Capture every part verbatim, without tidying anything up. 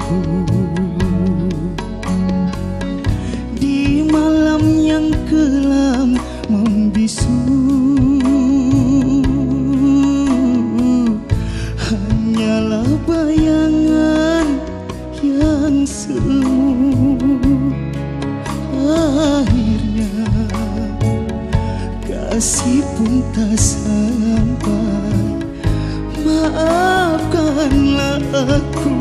aku di malam yang kelam membisu. Hanyalah bayangan yang semu. Akhirnya kasih pun tak sampai. Maafkanlah aku.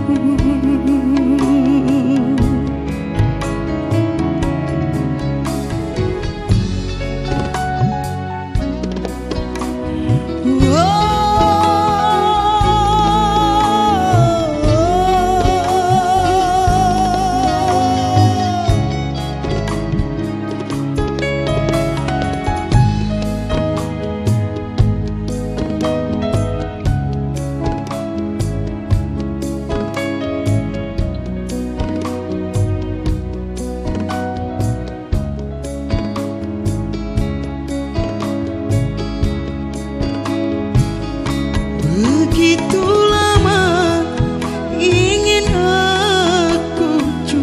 Begitu lama ingin aku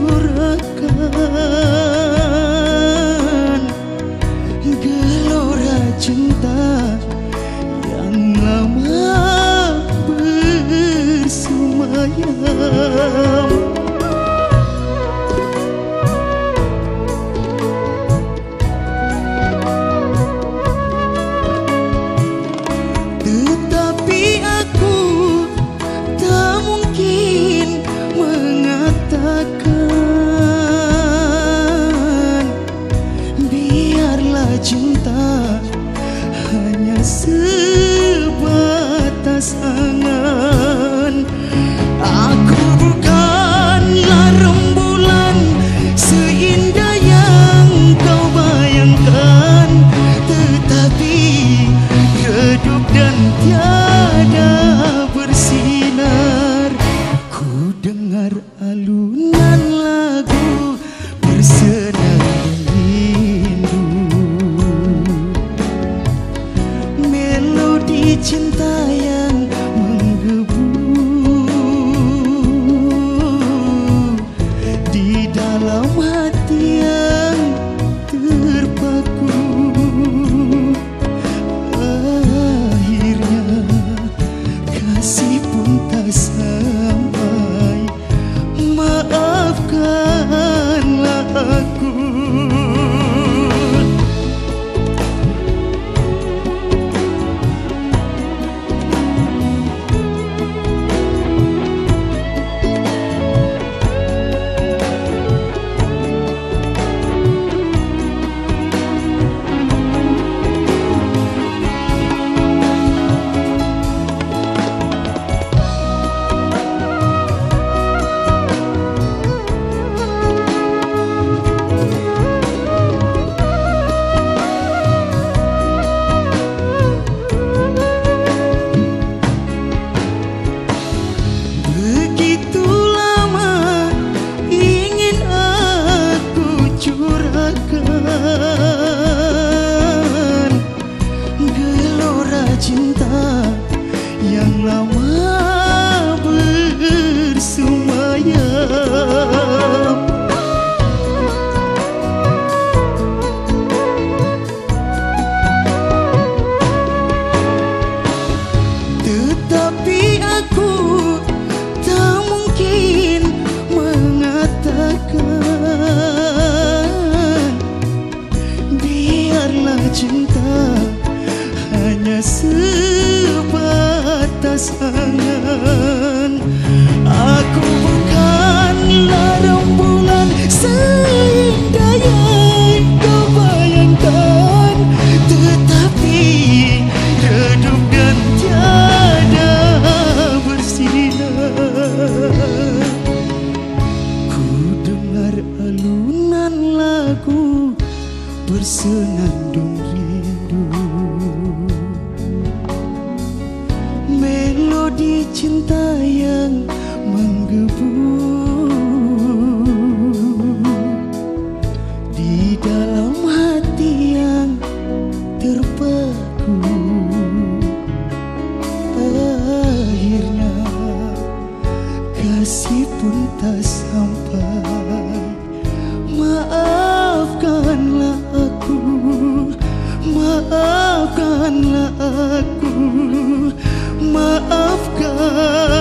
curahkan gelora cinta yang lama bersemayam. Cinta hanya sebatas angan. Aku bukanlah rembulan seindah yang kau bayangkan, tetapi redup dan tiada bersinar. Ku dengar alunan lagu bersenandung rindu, cinta yang menggebu di dalam hati yang terpaku. Akhirnya kasih pun tak sampai. Maafkanlah aku. Gelora cinta yang lama bersemayam. Tetapi aku tak mungkin mengatakan biarlah cinta hanya sebatas angan. Aku bukanlah rembulan seindah yang kau bayangkan, tetapi redup dan tiada bersinar. Ku dengar alunan lagu bersenandung rindu, melodi cinta yang menggebu di dalam hati yang terpaku. Akhirnya kasih pun cinta sampai. Maafkanlah aku, maafkanlah aku, maafkan